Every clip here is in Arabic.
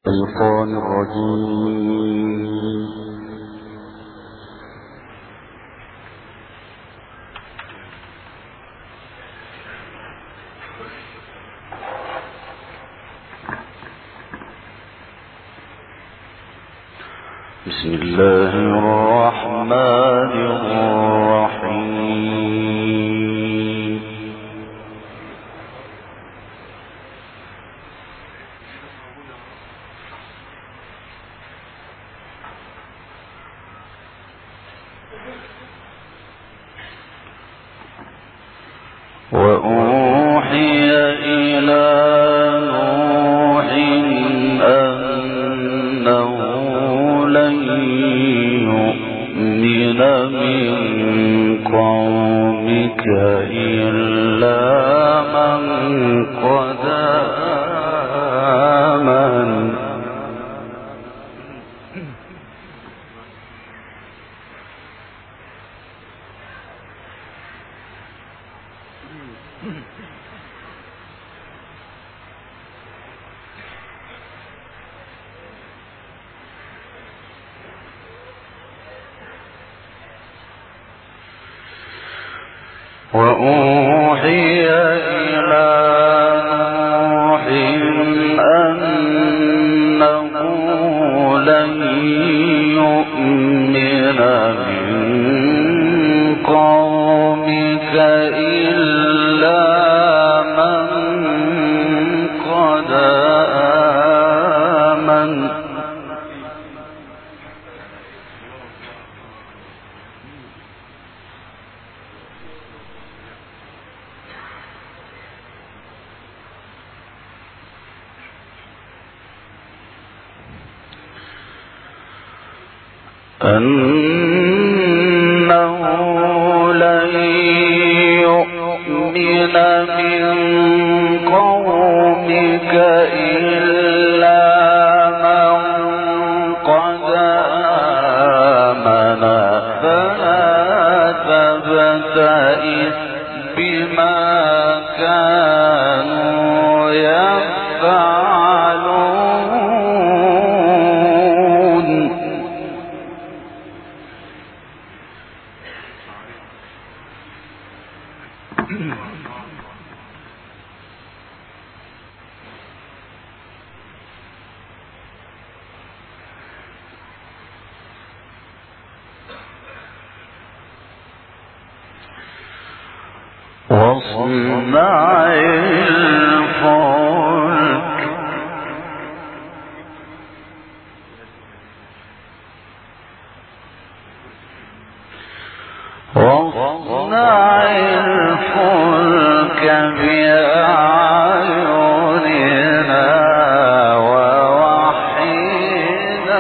الشيطان الرجيم. بسم الله الرحمن الرحيم. وأوحي إلى نوح أنه لن يؤمن من قومك إلا من قد آمن. وأوحي إلى نوح أنه لن يؤمن من قومك إلا من قد آمن. أنه لن يؤمن من قومك إلا من قد آمن فلا تبتئس بما كانوا يفعلون. واصنع الفلك بأعيننا ووحينا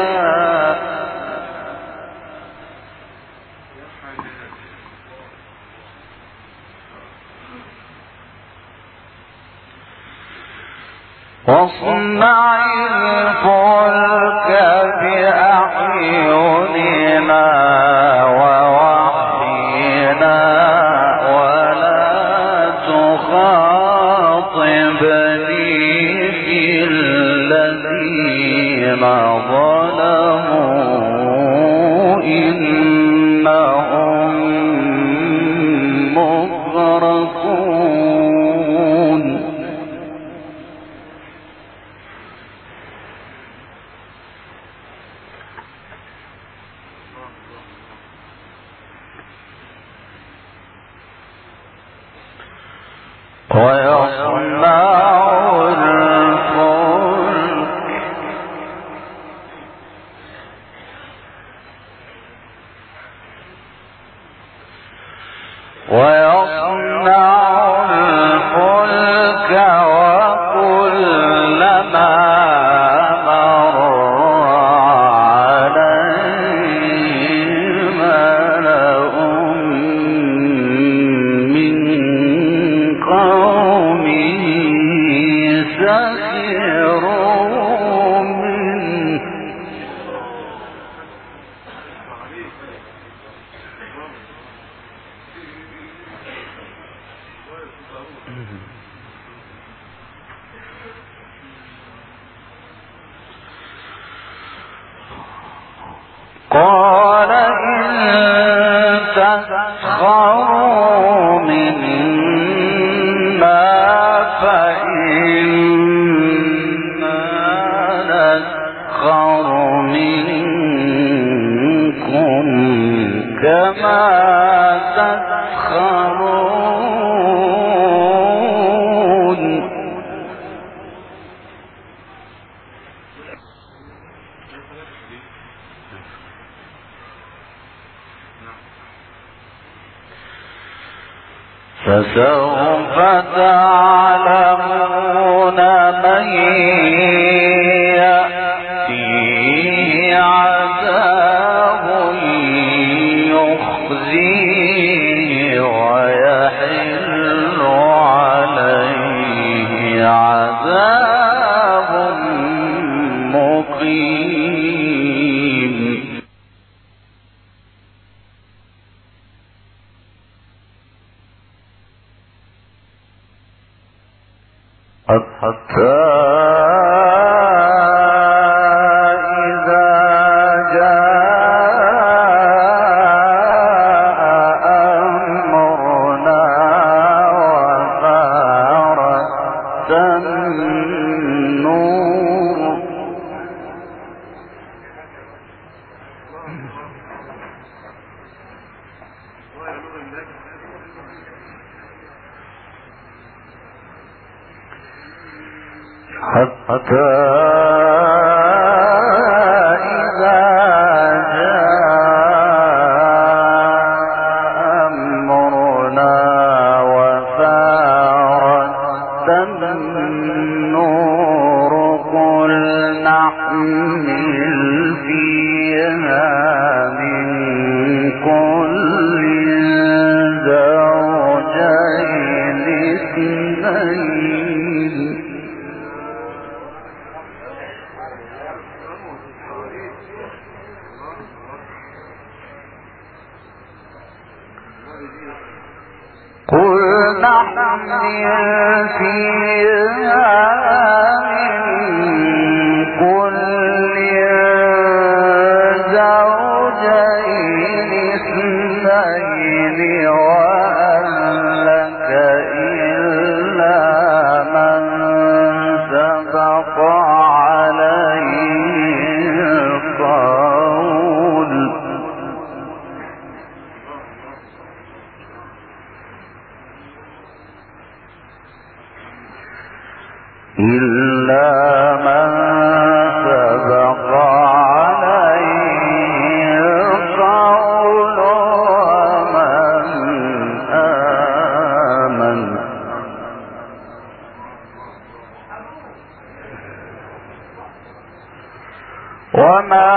واصنع الفلك بأعيننا ووحينا ولا تخاطبني في الذين ظلموا إنهم مغرقون. ويصنع الفلك وكلما مر عليه ملأ من قومه سخروا منه قال إن تسخروا منا فإنا نسخر منكم كما تسخرون. فسوف تعلمون من يأتيه عذاب يخزيه ويحل عليه عذاب مقيم. حتى إذا جاء أمرنا وفارت النور حتى إذا جاء أمرنا وفارت النور قل نحمل فيها من كل زوجين اثنين قل نحمل فيها من كل زوجين اثنين وأهلك إلا من سبق عليه القول إلا من سبق عليه القول ومن آمن وما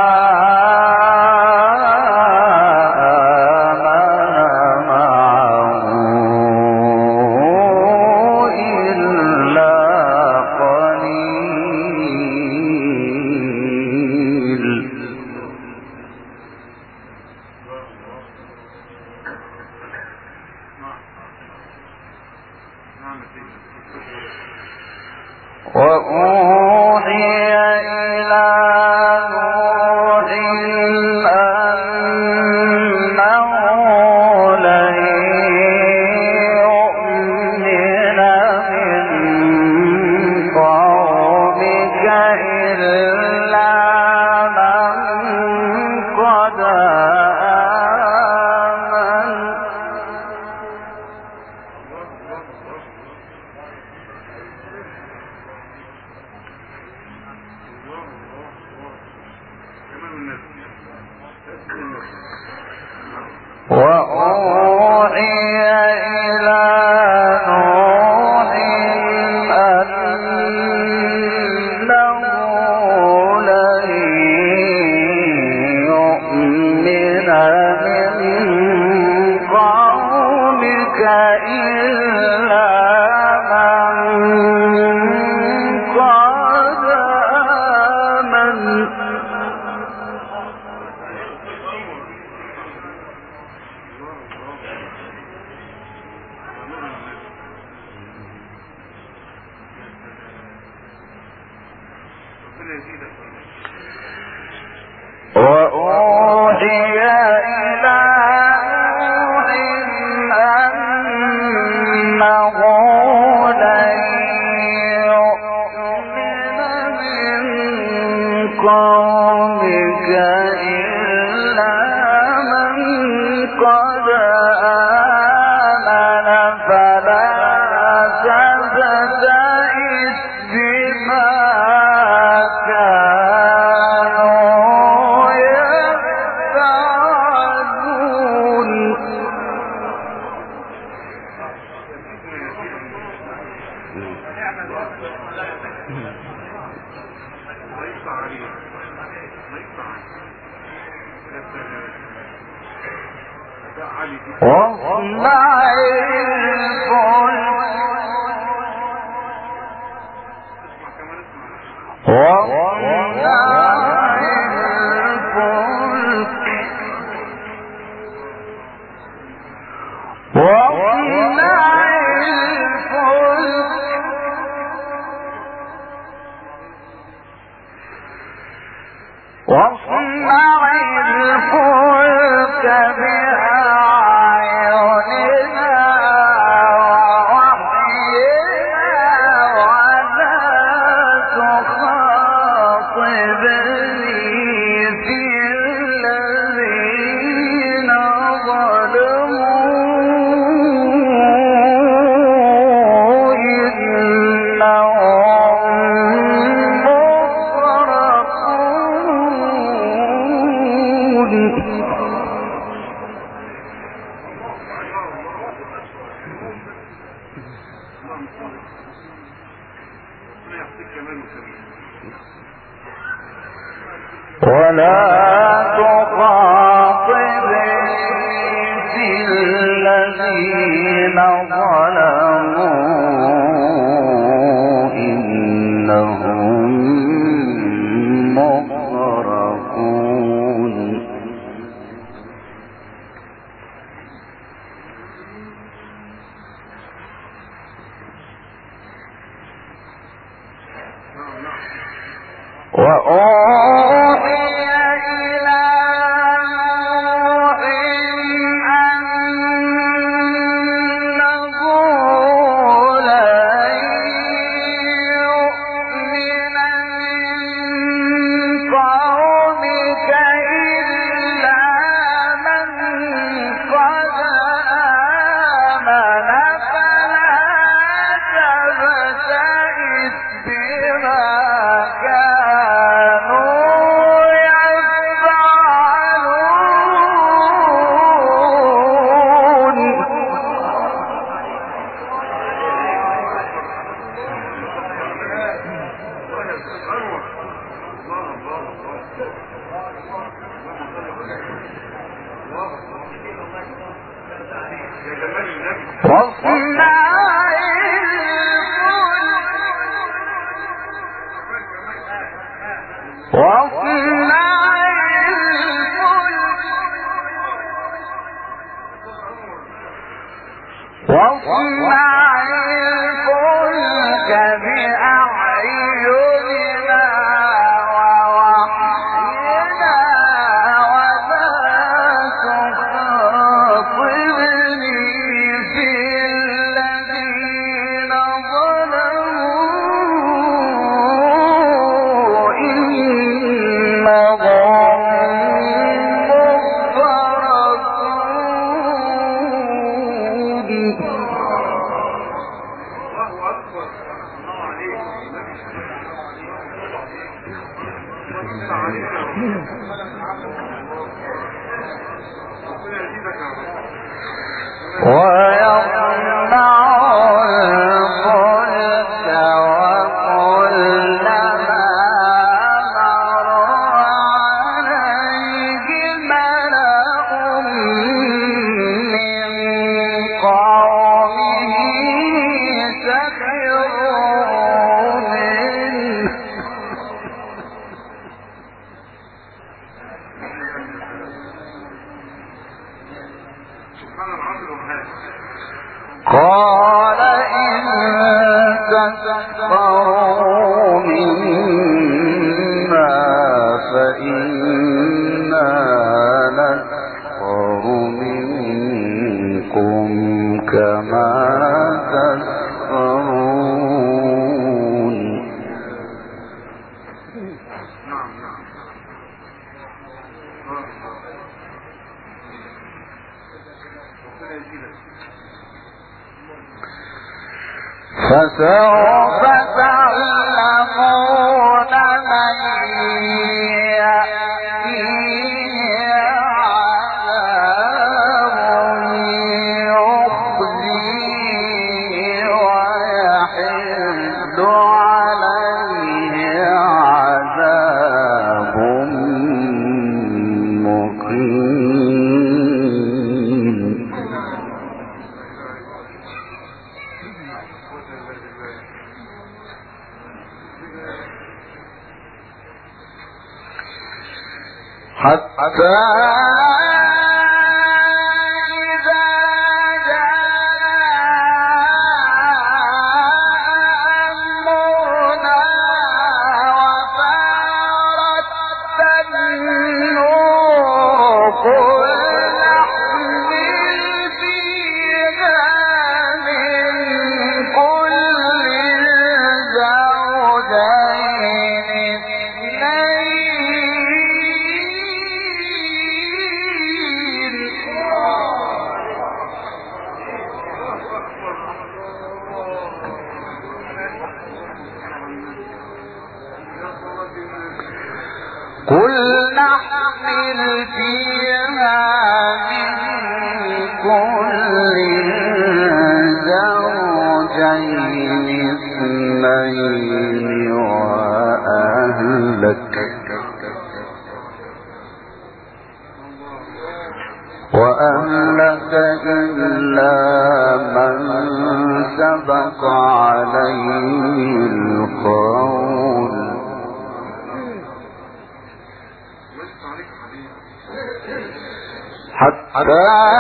وأوحي إلى نوح أنه لن يؤمن من قومك إلا من قد آمن وأوحي إلى نوح أنه لن يؤمن من قومك إلا من قد آمن قال إن تسخروا منا فإنا فسوف تعلمون من يأتيه عذاب يخزيه ويحل عليه عذاب مقيم. حتى إذا جاء أمرنا وفارت النور قل نحمل فيها من كل زوجين قل نحمل فيها من كل زوجين اثنين وأهلك إلا من سبق عليه القول حتى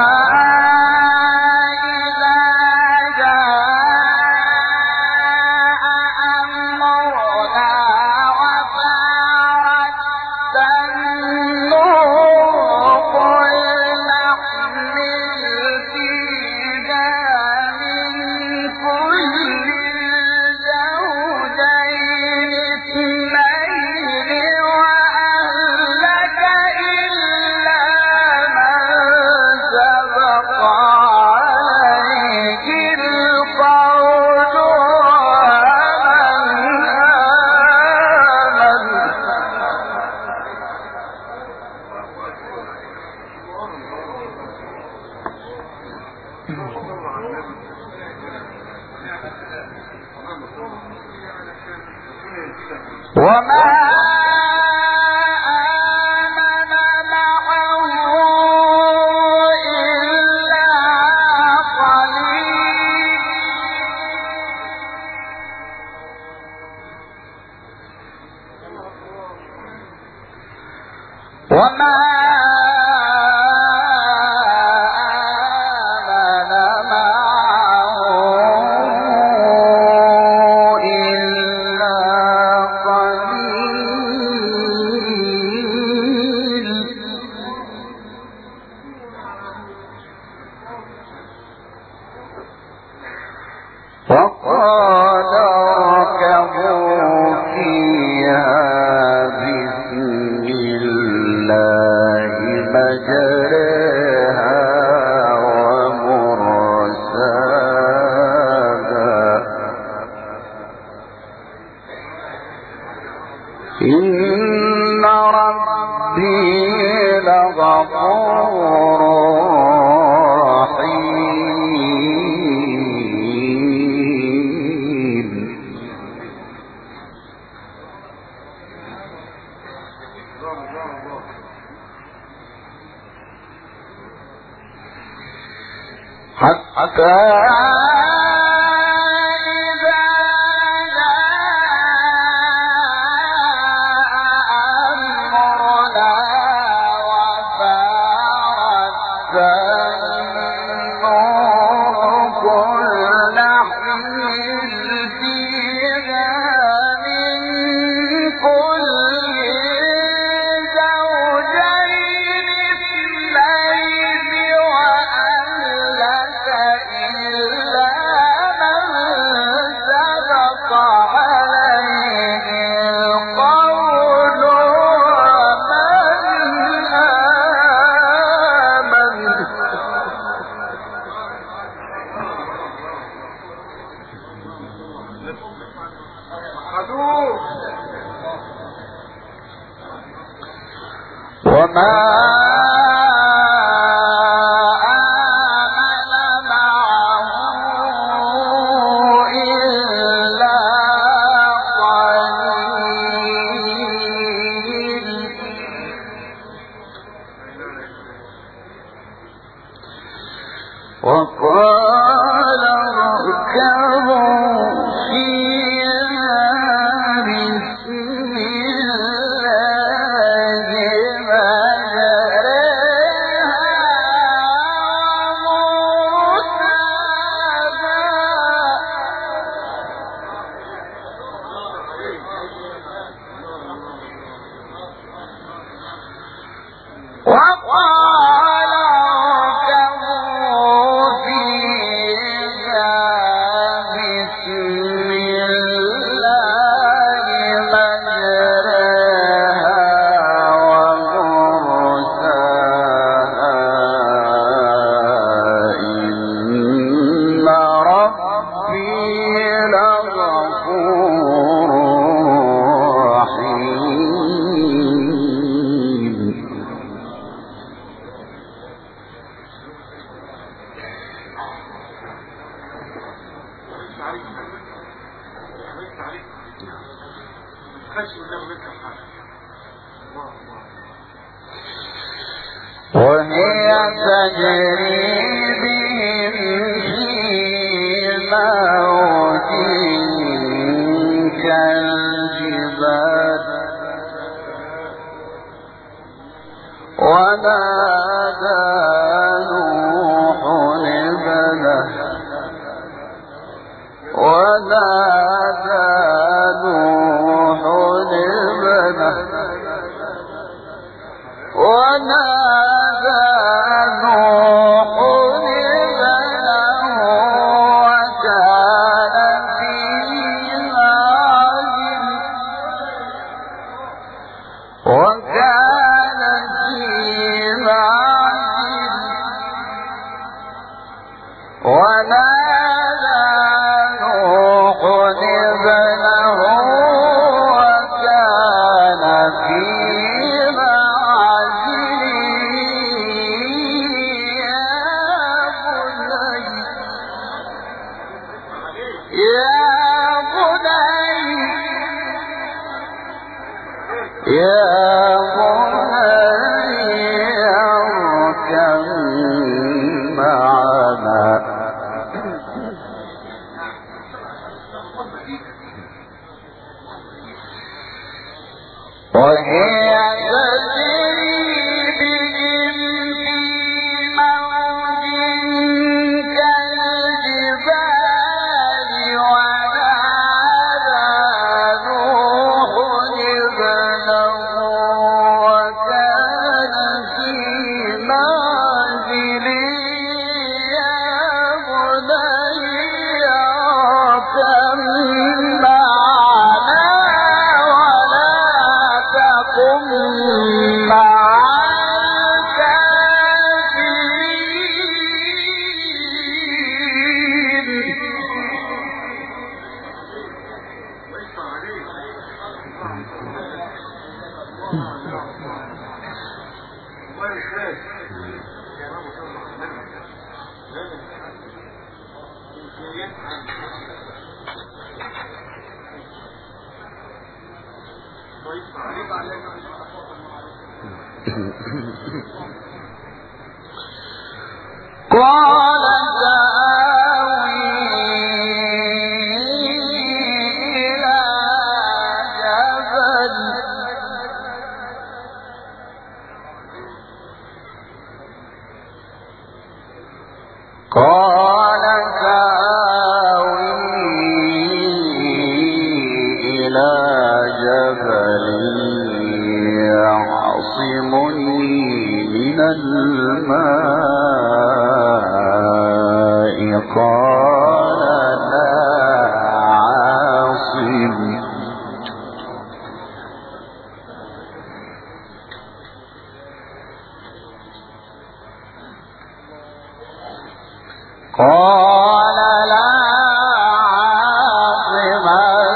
وما آمن معه إلا قليل وما وقال اركبوا فيها بسم الله مجريها ومرساها إن ربي لغفور حتى إذا جاء أمرنا وفارت النور قل نحمل فيها من كل زوجين اثنين وأهلك إلا وهي تجري بهم في موج كالجبال ونادى نوح ابنه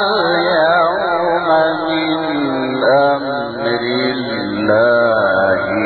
الله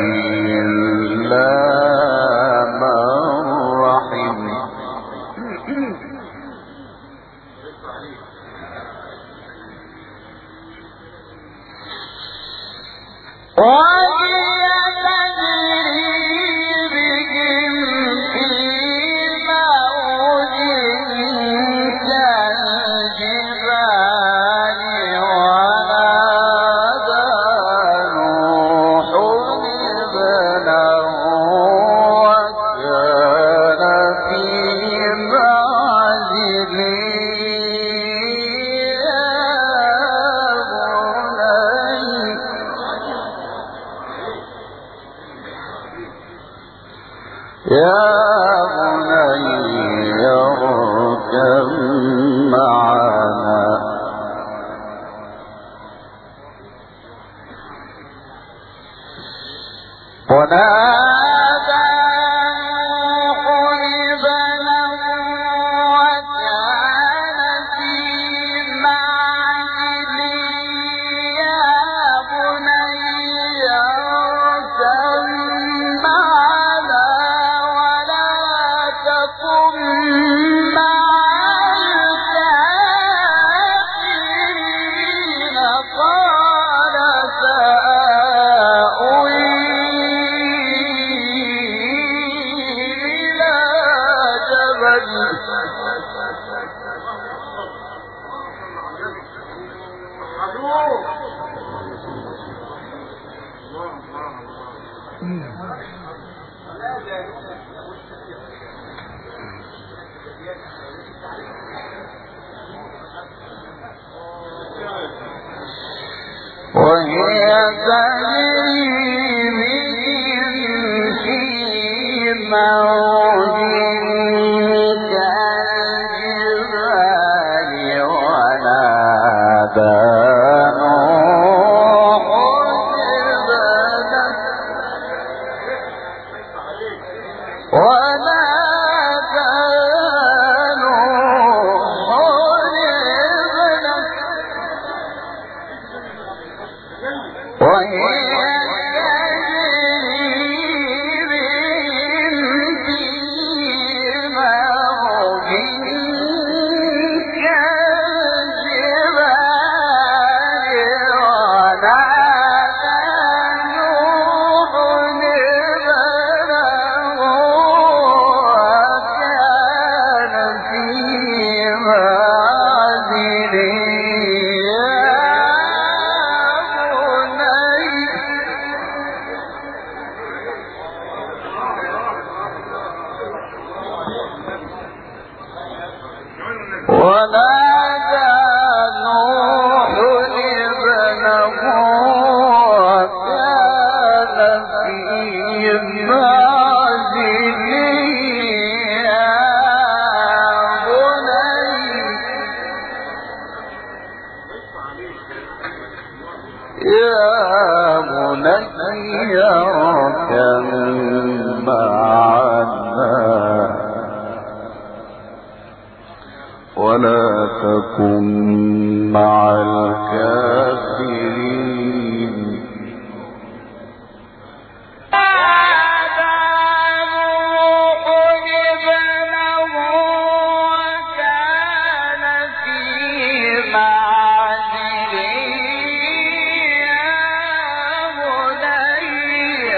يا بني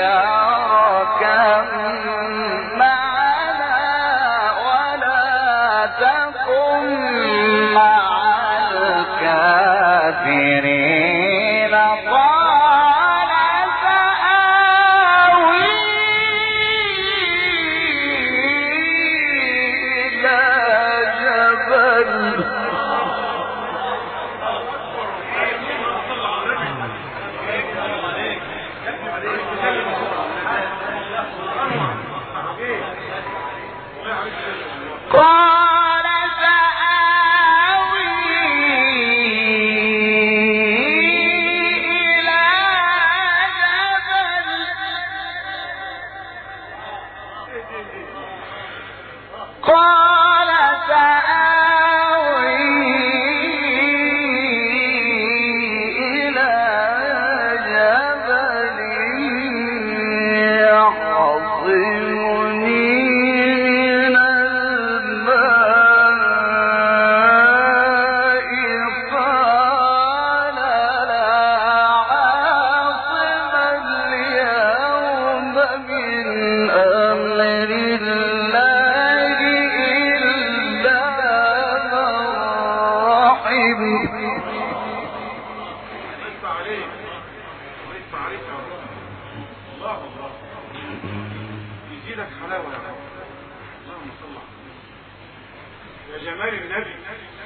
يزيدك حلاوة يا رب. اللهم صل على يا جمال النبي.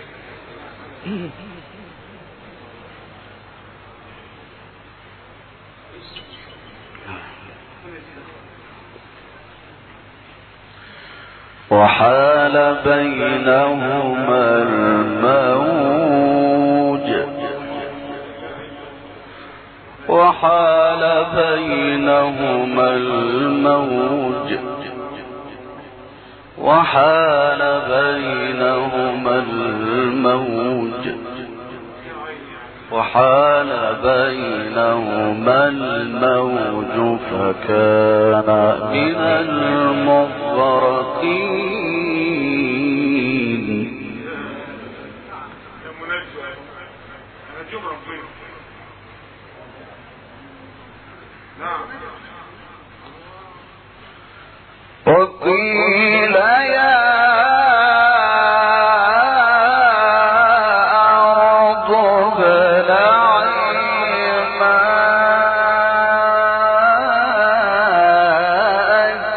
وحال بينهما الموج وحال بينهما الموج وحال بينهما الموج وحال بينهما الموج فكان من المغرقين. وقيل يا أرض ابلعي ماءك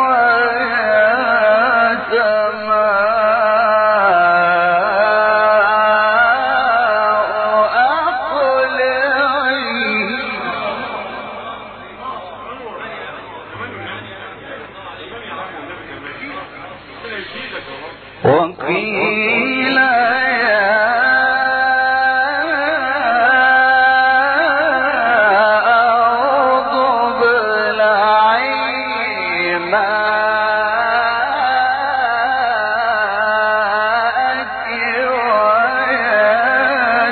ويا سماء أقلعي. وقيل يا أرض ابلعي ماءك ويا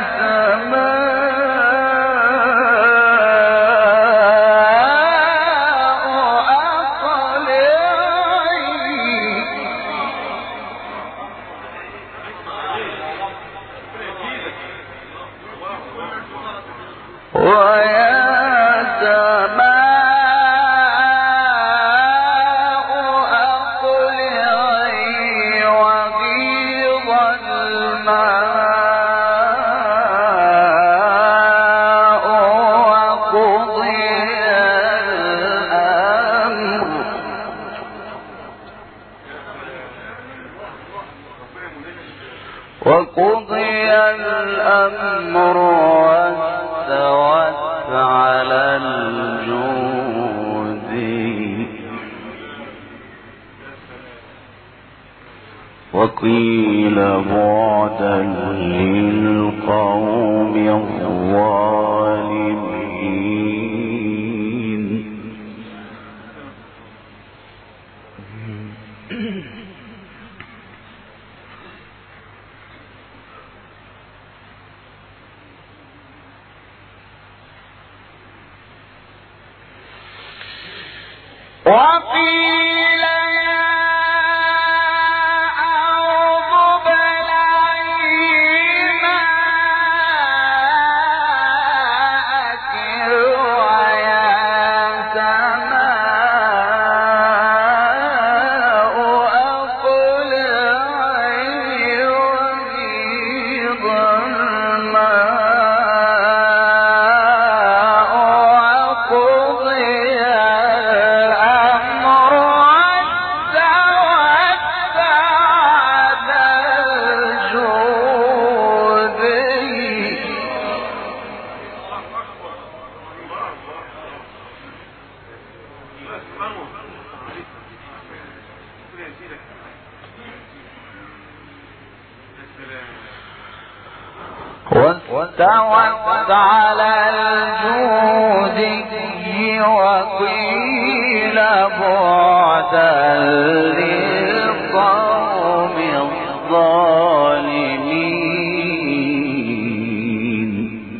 وقضي الأمر واستوت على الجود وقيل بعدا للقوم الظالمين. وقيل يا أرض ابلعي ماءك ويا سماء أقلعي وغيض الماء وقضي واستوت على الجود وقيل بعدا للقوم الظالمين.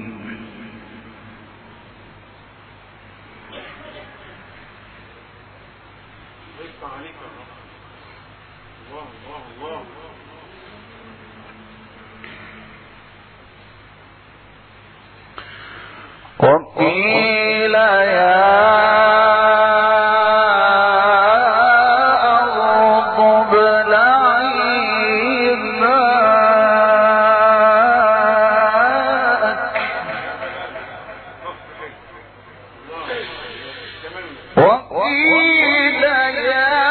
وقيل يا أرض ابلعي ماءك وقيل يا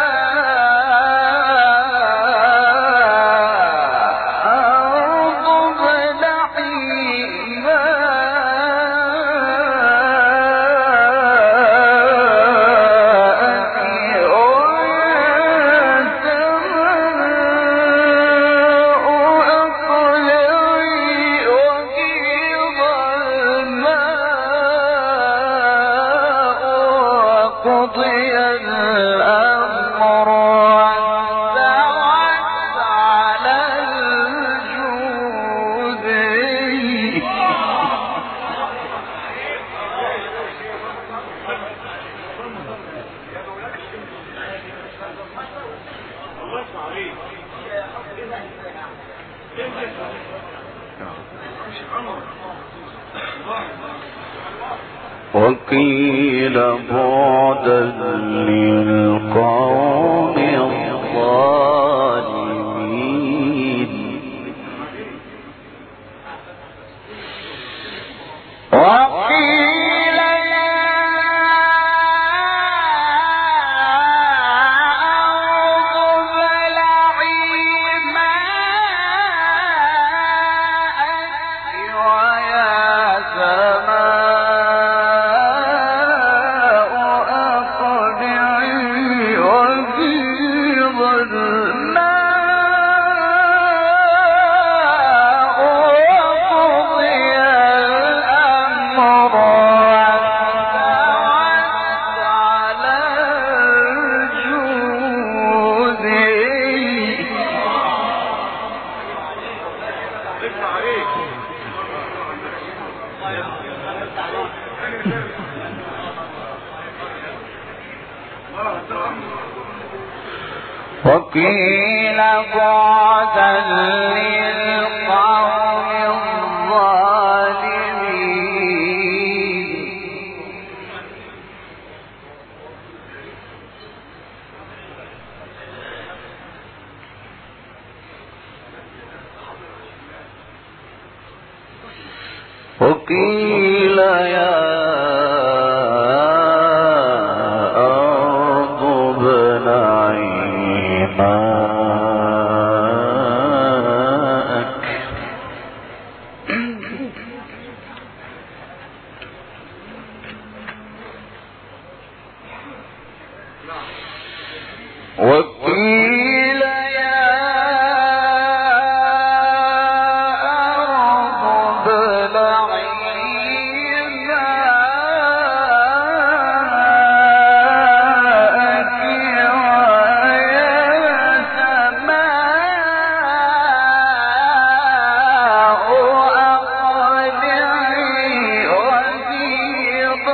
وقيل بعدا للقوم الظالمين وقيل يا أرض ابلعي ماءك ويا سماء أقلعي وغيض الماء وقضي الأمر واستوت على الجود وقيل بعدا للقوم الظالمين وقيل يا أرض ابلعي ماءك وقيل يا أرض ابلعي ماءك ويا سماء أقلعي وغيض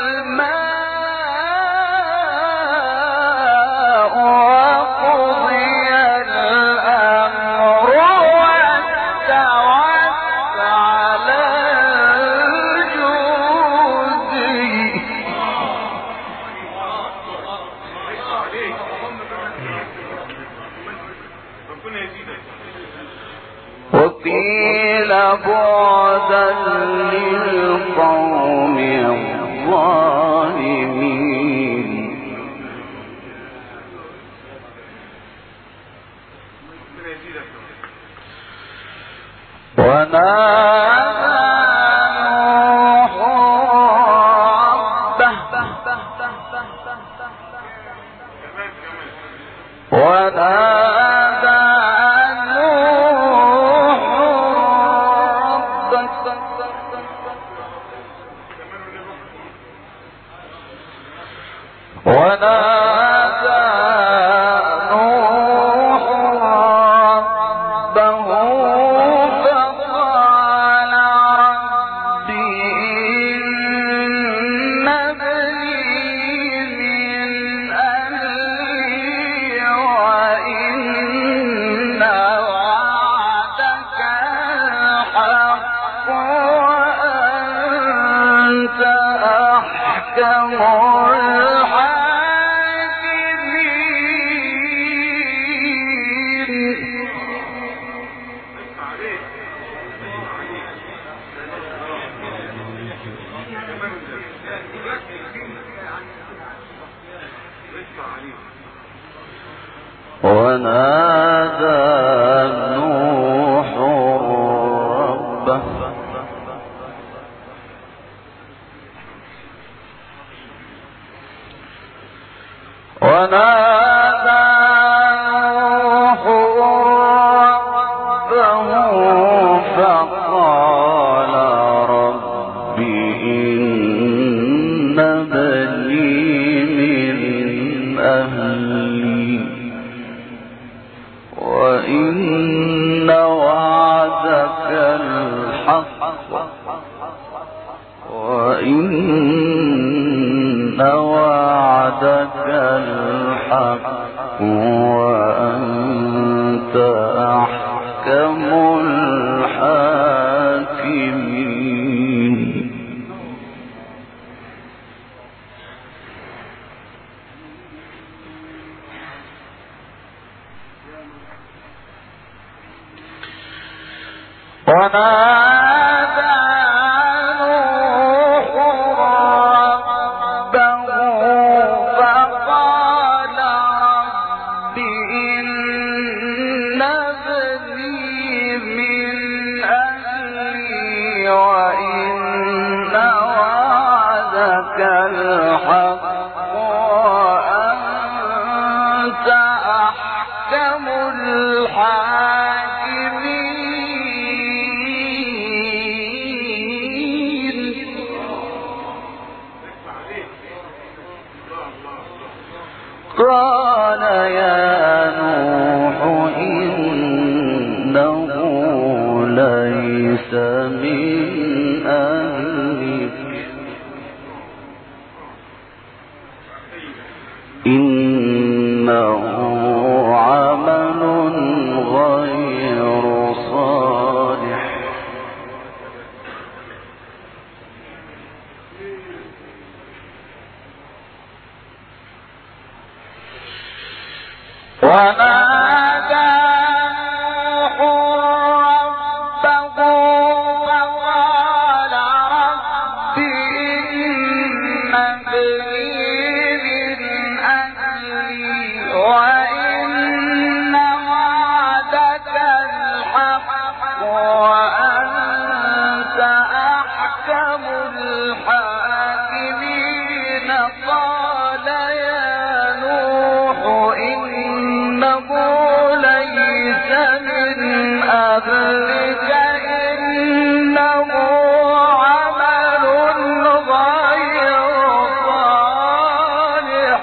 الماء وقضي الأمر واستوت على الجود وقيل بعدا للقوم الظالمين ونادى نوح ربه ونادى نوح ربه ونادى نوح ربه فقال رب إن ابني من أهلي وإن وعدك الحق وأنت أحكم ونادى نوح ربه فقال رب إن ابني من أهلي وإن وعدك الحق وأنت أحكم الحاكمين ونادى نوح ربه فقال رب إن ابني من أهلي وإن وعدك الحق وأنت أحكم قال يا نوح إنه ليس من أهلك إنه عمل غير صالح ونادى نوح ربه فقال رب إن ابني من أهلي وإن وعدك الحق وأنت أحكم الحاكمين قال يا نوح إنه ليس من أهلك إنه عمل غير صالح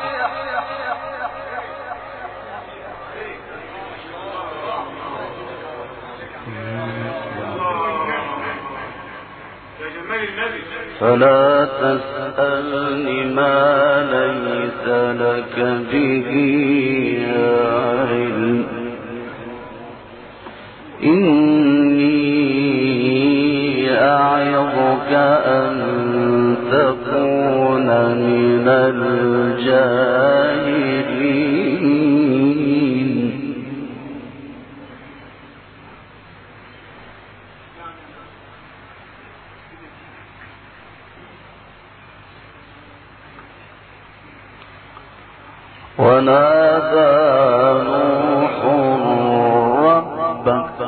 فلا تسألن ما ليس لك به علم إني أعظك أن تكون من الجاهلين ونادى نوح ربه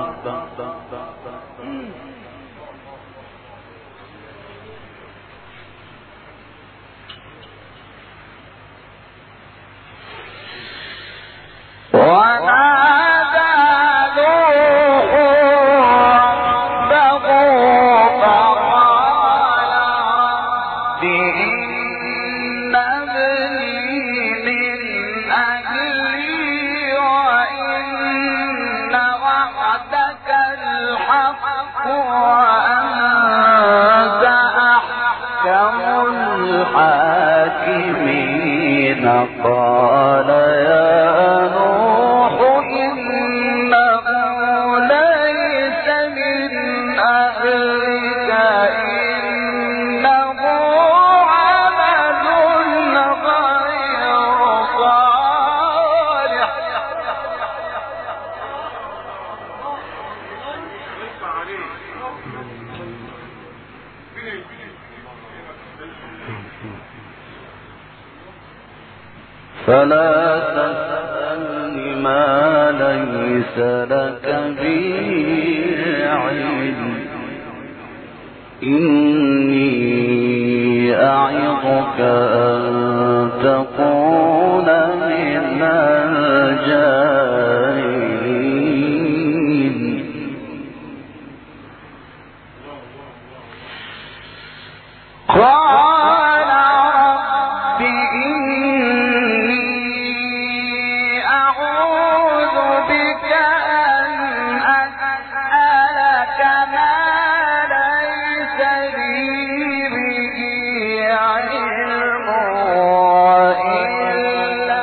فقال رب إن ابني من أهلي وإن وعدك الحق وأنت أحكم الحاكمين قال يا نوح إنه ليس من أهلك إنه عمل غير صالح فلا تسألني ما ليس لك به علم إني أعظك أن تكون من الجاهلين. قال رب إني أعوذ بك أن أسألك ما ليس لي به علم وإلا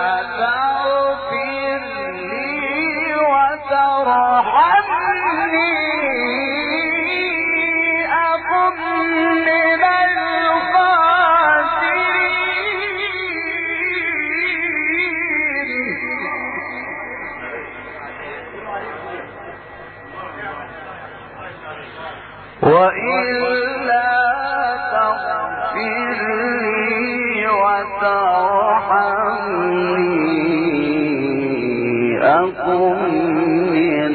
تغفر لي وترحمني أكن من وإلا تغفر لي وترحمني أكن من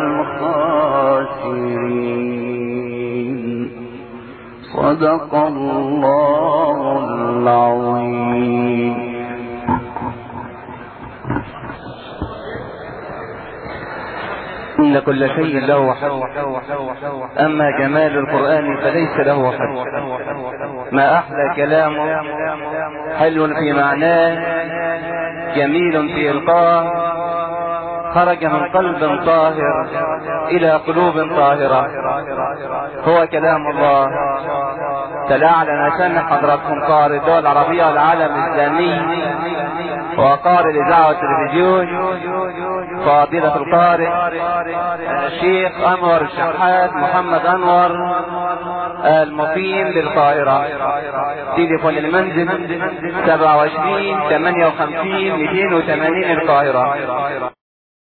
الخاسرين. صدق الله العظيم. إن كل شيء له حد، أما جمال القرآن فليس له حد. ما أحلى كلامه، حلو في معناه، جميل في إلقاه، خرج من قلب طاهر إلى قلوب طاهرة. هو كلام الله. تلاعلن سن حضراتكم قارئ الدول العربية والعالم الإسلامي وقارئ الإذاعة والتلفزيون فضيلة القارئ الشيخ أنور الشحات محمد أنور المقيم بالقاهرة. تليفون المنزل 27 58 280 القاهرة.